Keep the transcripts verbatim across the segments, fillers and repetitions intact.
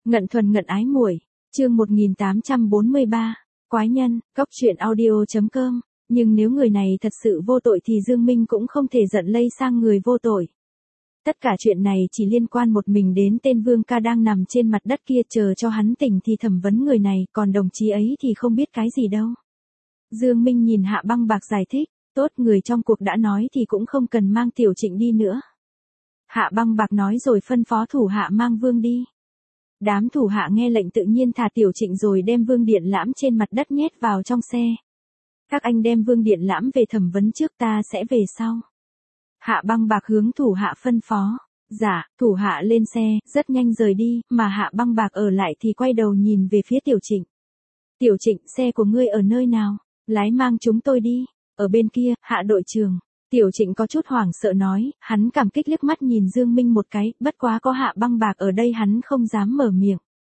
Ngận thuần ngận ái muội, chương một nghìn tám trăm bốn mươi ba, quái nhân, cóc truyện audio.com, nhưng nếu người này thật sự vô tội thì Dương Minh cũng không thể giận lây sang người vô tội. Tất cả chuyện này chỉ liên quan một mình đến tên Vương ca đang nằm trên mặt đất kia, chờ cho hắn tỉnh thì thẩm vấn người này, còn đồng chí ấy thì không biết cái gì đâu. Dương Minh nhìn Hạ Băng Bạc giải thích, tốt, người trong cuộc đã nói thì cũng không cần mang Tiểu Trịnh đi nữa. Hạ Băng Bạc nói rồi phân phó thủ hạ mang Vương đi. Đám thủ hạ nghe lệnh tự nhiên thả Tiểu Trịnh rồi đem Vương Điện Lãm trên mặt đất nhét vào trong xe. Các anh đem Vương Điện Lãm về thẩm vấn trước, ta sẽ về sau. Hạ Băng Bạc hướng thủ hạ phân phó. Dạ, thủ hạ lên xe, rất nhanh rời đi, mà Hạ Băng Bạc ở lại thì quay đầu nhìn về phía Tiểu Trịnh. Tiểu Trịnh, xe của ngươi ở nơi nào? Lái mang chúng tôi đi. Ở bên kia, Hạ đội trưởng. Tiểu Trịnh có chút hoảng sợ nói, hắn cảm kích liếc mắt nhìn Dương Minh một cái, bất quá có Hạ Băng Bạc ở đây hắn không dám mở miệng.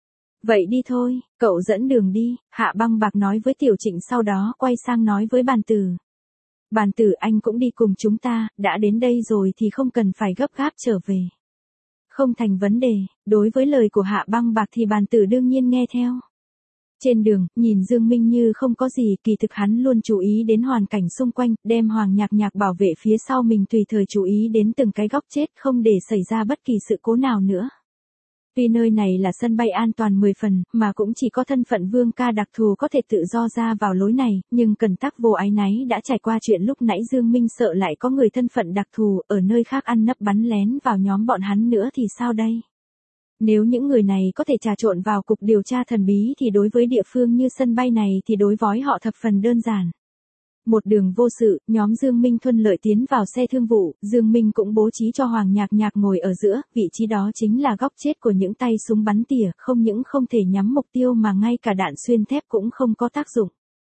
Vậy đi thôi, cậu dẫn đường đi, Hạ Băng Bạc nói với Tiểu Trịnh, sau đó quay sang nói với Bàn Tử. Bàn Tử, anh cũng đi cùng chúng ta, đã đến đây rồi thì không cần phải gấp gáp trở về. Không thành vấn đề, đối với lời của Hạ Băng Bạc thì Bàn Tử đương nhiên nghe theo. Trên đường, nhìn Dương Minh như không có gì, kỳ thực hắn luôn chú ý đến hoàn cảnh xung quanh, đem Hoàng Nhạc Nhạc bảo vệ phía sau mình, tùy thời chú ý đến từng cái góc chết, không để xảy ra bất kỳ sự cố nào nữa. Tuy nơi này là sân bay an toàn mười phần, mà cũng chỉ có thân phận Vương ca đặc thù có thể tự do ra vào lối này, nhưng Cần Tắc vô ái náy đã trải qua chuyện lúc nãy Dương Minh sợ lại có người thân phận đặc thù, ở nơi khác ăn nấp bắn lén vào nhóm bọn hắn nữa thì sao đây? Nếu những người này có thể trà trộn vào cục điều tra thần bí thì đối với địa phương như sân bay này thì đối với họ thập phần đơn giản. Một đường vô sự, nhóm Dương Minh thuận lợi tiến vào xe thương vụ, Dương Minh cũng bố trí cho Hoàng Nhạc Nhạc ngồi ở giữa, vị trí đó chính là góc chết của những tay súng bắn tỉa, không những không thể nhắm mục tiêu mà ngay cả đạn xuyên thép cũng không có tác dụng.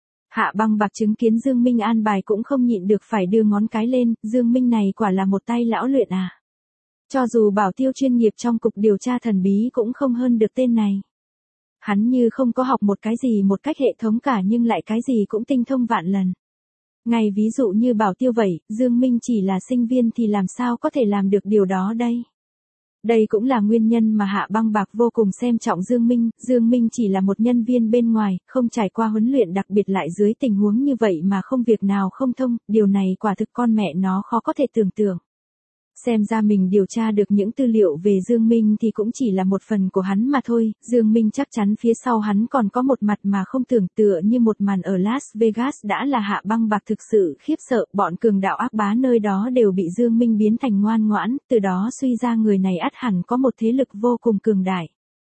Hạ Băng Bạc chứng kiến Dương Minh an bài cũng không nhịn được phải đưa ngón cái lên, Dương Minh này quả là một tay lão luyện à. Cho dù bảo tiêu chuyên nghiệp trong cục điều tra thần bí cũng không hơn được tên này. Hắn như không có học một cái gì một cách hệ thống cả, nhưng lại cái gì cũng tinh thông vạn lần. Ngay ví dụ như bảo tiêu vậy, Dương Minh chỉ là sinh viên thì làm sao có thể làm được điều đó đây? Đây cũng là nguyên nhân mà Hạ Băng Bạc vô cùng xem trọng Dương Minh, Dương Minh chỉ là một nhân viên bên ngoài, không trải qua huấn luyện, đặc biệt lại dưới tình huống như vậy mà không việc nào không thông, điều này quả thực con mẹ nó khó có thể tưởng tượng. Xem ra mình điều tra được những tư liệu về Dương Minh thì cũng chỉ là một phần của hắn mà thôi, Dương Minh chắc chắn phía sau hắn còn có một mặt mà không tưởng, tựa như một màn ở Las Vegas đã là Hạ Băng Bạc thực sự khiếp sợ, bọn cường đạo ác bá nơi đó đều bị Dương Minh biến thành ngoan ngoãn, từ đó suy ra người này ắt hẳn có một thế lực vô cùng cường đại.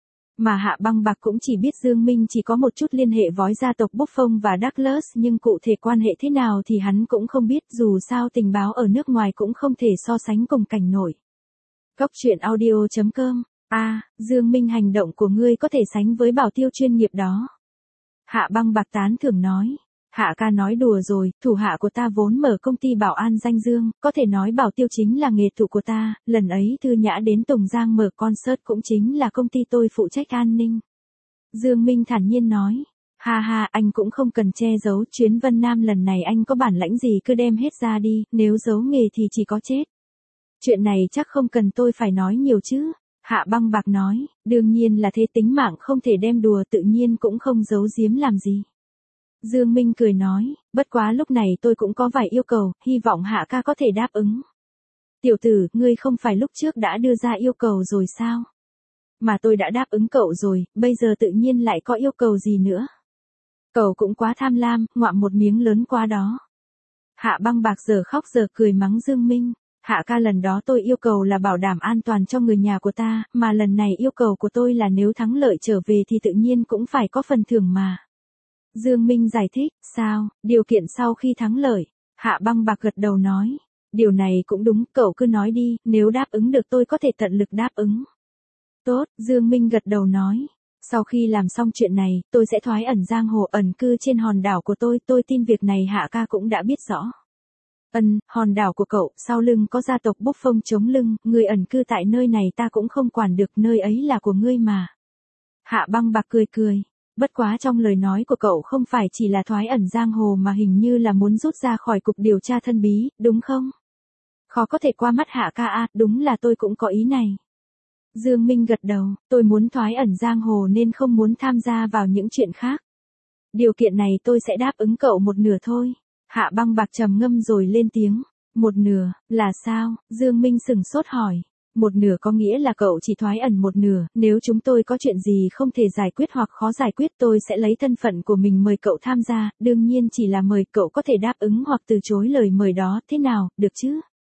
Mà Hạ Băng Bạc cũng chỉ biết Dương Minh chỉ có một chút liên hệ với gia tộc Buffon và Douglas, nhưng cụ thể quan hệ thế nào thì hắn cũng không biết, dù sao tình báo ở nước ngoài cũng không thể so sánh cùng cảnh nổi. Cóc truyện audio.com, a, à, Dương Minh, hành động của ngươi có thể sánh với bảo tiêu chuyên nghiệp đó. Hạ Băng Bạc tán thưởng nói. Hạ ca nói đùa rồi, thủ hạ của ta vốn mở công ty bảo an danh Dương, có thể nói bảo tiêu chính là nghề thủ của ta, lần ấy Thư Nhã đến Tùng Giang mở concert cũng chính là công ty tôi phụ trách an ninh. Dương Minh thản nhiên nói, ha ha, anh cũng không cần che giấu, chuyến Vân Nam lần này anh có bản lãnh gì cứ đem hết ra đi, nếu giấu nghề thì chỉ có chết. Chuyện này chắc không cần tôi phải nói nhiều chứ. Hạ Băng Bạc nói, đương nhiên là thế, tính mạng không thể đem đùa, tự nhiên cũng không giấu giếm làm gì. Dương Minh cười nói, bất quá lúc này tôi cũng có vài yêu cầu, hy vọng Hạ ca có thể đáp ứng. Tiểu tử, ngươi không phải lúc trước đã đưa ra yêu cầu rồi sao? Mà tôi đã đáp ứng cậu rồi, bây giờ tự nhiên lại có yêu cầu gì nữa? Cậu cũng quá tham lam, ngoạm một miếng lớn quá đó. Hạ Băng Bạc giờ khóc giờ cười mắng Dương Minh. Hạ ca, lần đó tôi yêu cầu là bảo đảm an toàn cho người nhà của ta, mà lần này yêu cầu của tôi là nếu thắng lợi trở về thì tự nhiên cũng phải có phần thưởng mà. Dương Minh giải thích, sao, điều kiện sau khi thắng lợi. Hạ Băng Bạc gật đầu nói, điều này cũng đúng, cậu cứ nói đi, nếu đáp ứng được tôi có thể tận lực đáp ứng. Tốt, Dương Minh gật đầu nói, sau khi làm xong chuyện này, tôi sẽ thoái ẩn giang hồ, ẩn cư trên hòn đảo của tôi, tôi tin việc này Hạ ca cũng đã biết rõ. Ân, hòn đảo của cậu, sau lưng có gia tộc Buffon chống lưng, người ẩn cư tại nơi này ta cũng không quản được, nơi ấy là của ngươi mà. Hạ Băng Bạc cười cười. Bất quá trong lời nói của cậu không phải chỉ là thoái ẩn giang hồ mà hình như là muốn rút ra khỏi cục điều tra thân bí, đúng không? Khó có thể qua mắt Hạ ca à, đúng là tôi cũng có ý này. Dương Minh gật đầu, tôi muốn thoái ẩn giang hồ nên không muốn tham gia vào những chuyện khác. Điều kiện này tôi sẽ đáp ứng cậu một nửa thôi. Hạ Băng Bạc trầm ngâm rồi lên tiếng. Một nửa, là sao? Dương Minh sửng sốt hỏi. Một nửa có nghĩa là cậu chỉ thoái ẩn một nửa, nếu chúng tôi có chuyện gì không thể giải quyết hoặc khó giải quyết tôi sẽ lấy thân phận của mình mời cậu tham gia, đương nhiên chỉ là mời cậu có thể đáp ứng hoặc từ chối lời mời đó, thế nào, được chứ?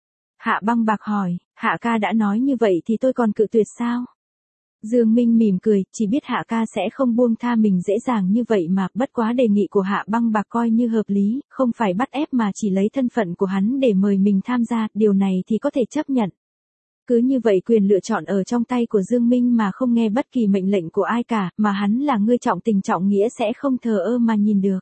Hạ Băng Bạc hỏi, Hạ ca đã nói như vậy thì tôi còn cự tuyệt sao? Dương Minh mỉm cười, chỉ biết Hạ ca sẽ không buông tha mình dễ dàng như vậy mà, bất quá đề nghị của Hạ Băng Bạc coi như hợp lý, không phải bắt ép mà chỉ lấy thân phận của hắn để mời mình tham gia, điều này thì có thể chấp nhận. Cứ như vậy quyền lựa chọn ở trong tay của Dương Minh mà không nghe bất kỳ mệnh lệnh của ai cả, mà hắn là người trọng tình trọng nghĩa sẽ không thờ ơ mà nhìn được.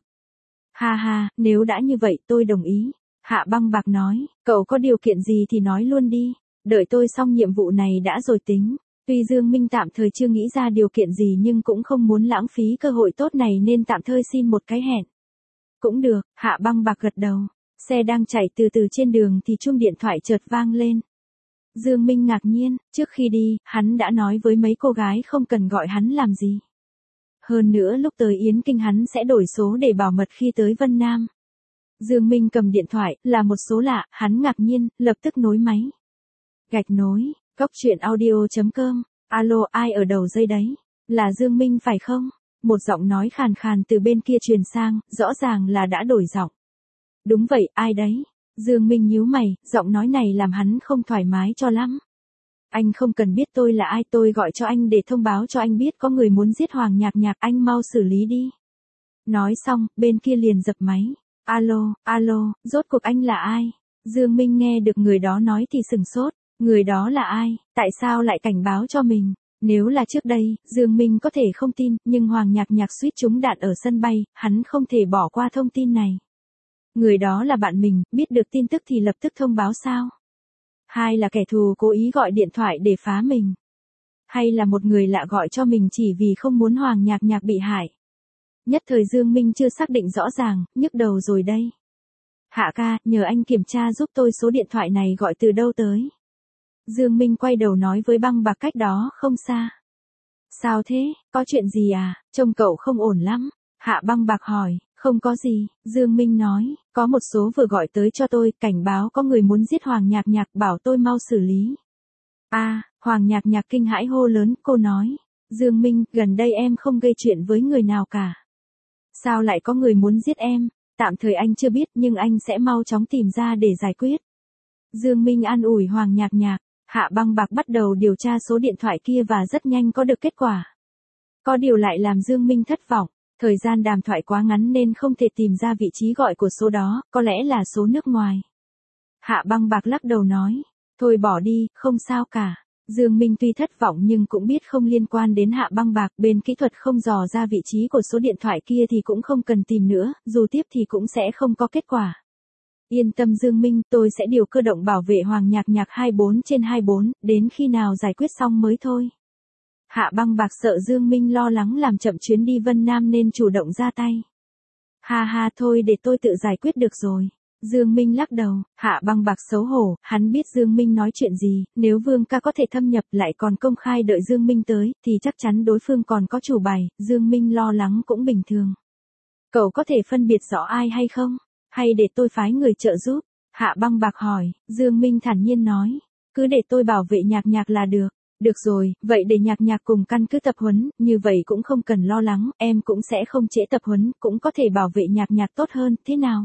Ha ha, nếu đã như vậy tôi đồng ý. Hạ Băng Bạc nói, cậu có điều kiện gì thì nói luôn đi, đợi tôi xong nhiệm vụ này đã rồi tính. Tuy Dương Minh tạm thời chưa nghĩ ra điều kiện gì nhưng cũng không muốn lãng phí cơ hội tốt này nên tạm thời xin một cái hẹn. Cũng được, Hạ Băng Bạc gật đầu. Xe đang chạy từ từ trên đường thì chuông điện thoại chợt vang lên. Dương Minh ngạc nhiên, trước khi đi, hắn đã nói với mấy cô gái không cần gọi hắn làm gì. Hơn nữa lúc tới Yến Kinh hắn sẽ đổi số để bảo mật khi tới Vân Nam. Dương Minh cầm điện thoại, là một số lạ, hắn ngạc nhiên, lập tức nối máy. Gạch nối, cốc truyện audio chấm com, alo ai ở đầu dây đấy, là Dương Minh phải không? Một giọng nói khàn khàn từ bên kia truyền sang, rõ ràng là đã đổi giọng. Đúng vậy, ai đấy? Dương Minh nhíu mày, giọng nói này làm hắn không thoải mái cho lắm. Anh không cần biết tôi là ai, tôi gọi cho anh để thông báo cho anh biết có người muốn giết Hoàng Nhạc Nhạc, anh mau xử lý đi. Nói xong, bên kia liền dập máy. Alo, alo, rốt cuộc anh là ai? Dương Minh nghe được người đó nói thì sừng sốt. Người đó là ai? Tại sao lại cảnh báo cho mình? Nếu là trước đây, Dương Minh có thể không tin, nhưng Hoàng Nhạc Nhạc suýt trúng đạn ở sân bay, hắn không thể bỏ qua thông tin này. Người đó là bạn mình, biết được tin tức thì lập tức thông báo sao? Hai là kẻ thù cố ý gọi điện thoại để phá mình? Hay là một người lạ gọi cho mình chỉ vì không muốn Hoàng Nhạc Nhạc bị hại? Nhất thời Dương Minh chưa xác định rõ ràng, nhức đầu rồi đây. Hạ ca, nhờ anh kiểm tra giúp tôi số điện thoại này gọi từ đâu tới. Dương Minh quay đầu nói với Băng Bạc cách đó không xa. Sao thế, có chuyện gì à, trông cậu không ổn lắm. Hạ Băng Bạc hỏi, không có gì, Dương Minh nói, có một số vừa gọi tới cho tôi, cảnh báo có người muốn giết Hoàng Nhạc Nhạc, bảo tôi mau xử lý. À, Hoàng Nhạc Nhạc kinh hãi hô lớn, cô nói, Dương Minh, gần đây em không gây chuyện với người nào cả. Sao lại có người muốn giết em? Tạm thời anh chưa biết nhưng anh sẽ mau chóng tìm ra để giải quyết. Dương Minh an ủi Hoàng Nhạc Nhạc. Hạ Băng Bạc bắt đầu điều tra số điện thoại kia và rất nhanh có được kết quả. Có điều lại làm Dương Minh thất vọng, thời gian đàm thoại quá ngắn nên không thể tìm ra vị trí gọi của số đó, có lẽ là số nước ngoài. Hạ Băng Bạc lắc đầu nói, thôi bỏ đi, không sao cả. Dương Minh tuy thất vọng nhưng cũng biết không liên quan đến Hạ Băng Bạc, bên kỹ thuật không dò ra vị trí của số điện thoại kia thì cũng không cần tìm nữa, dù tiếp thì cũng sẽ không có kết quả. Yên tâm Dương Minh, tôi sẽ điều cơ động bảo vệ Hoàng Nhạc Nhạc hai mươi bốn trên hai mươi bốn, đến khi nào giải quyết xong mới thôi. Hạ Băng Bạc sợ Dương Minh lo lắng làm chậm chuyến đi Vân Nam nên chủ động ra tay. Ha ha thôi để tôi tự giải quyết được rồi. Dương Minh lắc đầu, Hạ Băng Bạc xấu hổ, hắn biết Dương Minh nói chuyện gì, nếu Vương ca có thể thâm nhập lại còn công khai đợi Dương Minh tới, thì chắc chắn đối phương còn có chủ bài, Dương Minh lo lắng cũng bình thường. Cậu có thể phân biệt rõ ai hay không? Hay để tôi phái người trợ giúp? Hạ Băng Bạc hỏi, Dương Minh thản nhiên nói, cứ để tôi bảo vệ Nhạc Nhạc là được. Được rồi, vậy để Nhạc Nhạc cùng căn cứ tập huấn, như vậy cũng không cần lo lắng, em cũng sẽ không trễ tập huấn, cũng có thể bảo vệ Nhạc Nhạc tốt hơn, thế nào?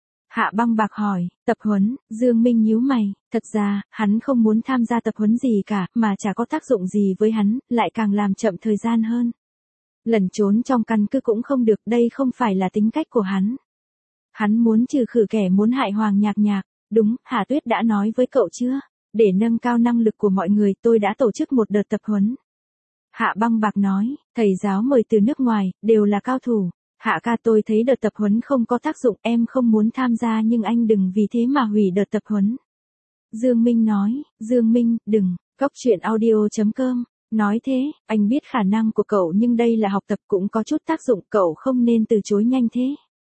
Hạ Băng Bạc hỏi, tập huấn, Dương Minh nhíu mày, thật ra, hắn không muốn tham gia tập huấn gì cả, mà chả có tác dụng gì với hắn, lại càng làm chậm thời gian hơn. Lẩn trốn trong căn cứ cũng không được, đây không phải là tính cách của hắn. Hắn muốn trừ khử kẻ muốn hại Hoàng Nhạc Nhạc, đúng, Hạ Tuyết đã nói với cậu chưa? Để nâng cao năng lực của mọi người, tôi đã tổ chức một đợt tập huấn. Hạ Băng Bạc nói, thầy giáo mời từ nước ngoài, đều là cao thủ. Hạ ca tôi thấy đợt tập huấn không có tác dụng, em không muốn tham gia nhưng anh đừng vì thế mà hủy đợt tập huấn. Dương Minh nói, Dương Minh, đừng, cốc truyện audio chấm com, nói thế, anh biết khả năng của cậu nhưng đây là học tập cũng có chút tác dụng, cậu không nên từ chối nhanh thế.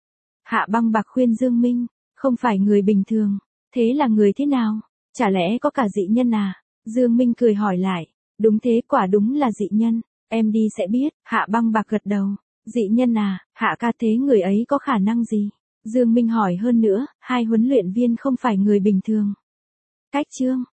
Hạ Băng Bạc khuyên Dương Minh, không phải người bình thường, thế là người thế nào? Chả lẽ có cả dị nhân à? Dương Minh cười hỏi lại, Đúng thế, quả đúng là dị nhân, em đi sẽ biết, Hạ Băng Bạc gật đầu. Dị nhân à, Hạ ca, thế người ấy có khả năng gì? Dương Minh hỏi, hơn nữa, hai huấn luyện viên không phải người bình thường. Cách chương